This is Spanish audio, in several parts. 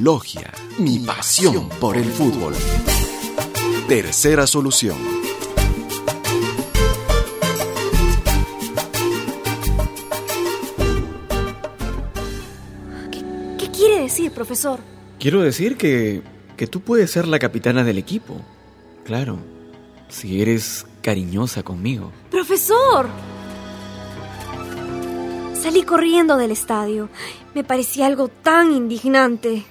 Logia, mi pasión por el fútbol. Tercera solución. ¿Qué quiere decir, profesor? Quiero decir que tú puedes ser la capitana del equipo. Claro, si eres cariñosa conmigo. ¡Profesor! Salí corriendo del estadio. Me parecía algo tan indignante.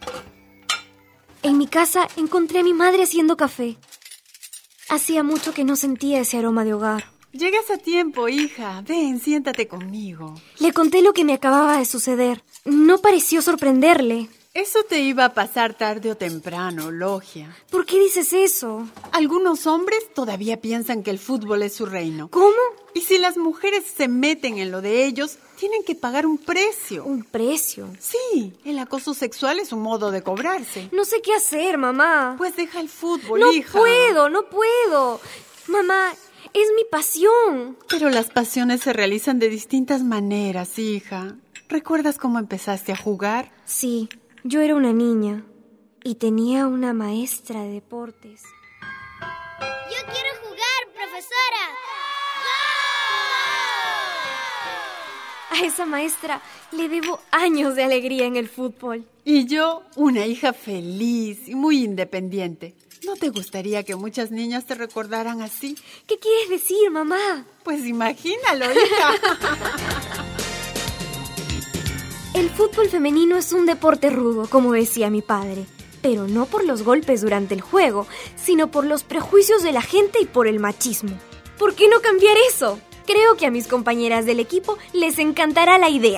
En mi casa encontré a mi madre haciendo café. Hacía mucho que no sentía ese aroma de hogar. Llegas a tiempo, hija. Ven, siéntate conmigo. Le conté lo que me acababa de suceder. No pareció sorprenderle. Eso te iba a pasar tarde o temprano, Logia. ¿Por qué dices eso? Algunos hombres todavía piensan que el fútbol es su reino. ¿Cómo? Y si las mujeres se meten en lo de ellos, tienen que pagar un precio. ¿Un precio? Sí, el acoso sexual es un modo de cobrarse. No sé qué hacer, mamá. Pues deja el fútbol, hija. No puedo. Mamá, es mi pasión. Pero las pasiones se realizan de distintas maneras, hija. ¿Recuerdas cómo empezaste a jugar? Sí, yo era una niña y tenía una maestra de deportes. ¡Yo quiero jugar, profesora! A esa maestra le debo años de alegría en el fútbol. Y yo, una hija feliz y muy independiente. ¿No te gustaría que muchas niñas te recordaran así? ¿Qué quieres decir, mamá? Pues imagínalo, hija. El fútbol femenino es un deporte rudo, como decía mi padre. Pero no por los golpes durante el juego, sino por los prejuicios de la gente y por el machismo. ¿Por qué no cambiar eso? Creo que a mis compañeras del equipo les encantará la idea.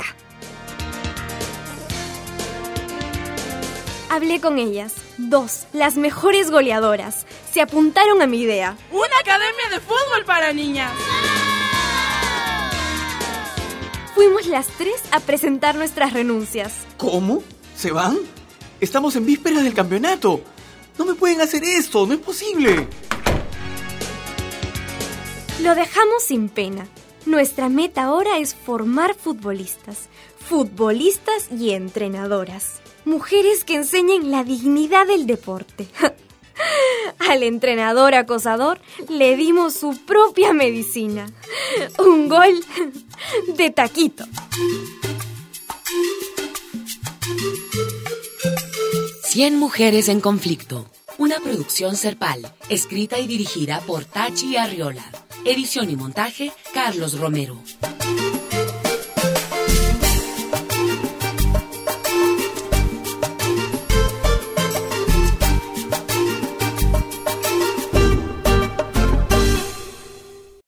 Hablé con ellas, 2, las mejores goleadoras. Se apuntaron a mi idea. ¡Una academia de fútbol para niñas! Fuimos las 3 a presentar nuestras renuncias. ¿Cómo? ¿Se van? Estamos en vísperas del campeonato. No me pueden hacer esto, no es posible. Lo dejamos sin pena. Nuestra meta ahora es formar futbolistas y entrenadoras. Mujeres que enseñen la dignidad del deporte. Al entrenador acosador le dimos su propia medicina. Un gol de taquito. 100 mujeres en conflicto. Una producción Serpal, escrita y dirigida por Tachi Arriola. Edición y montaje, Carlos Romero.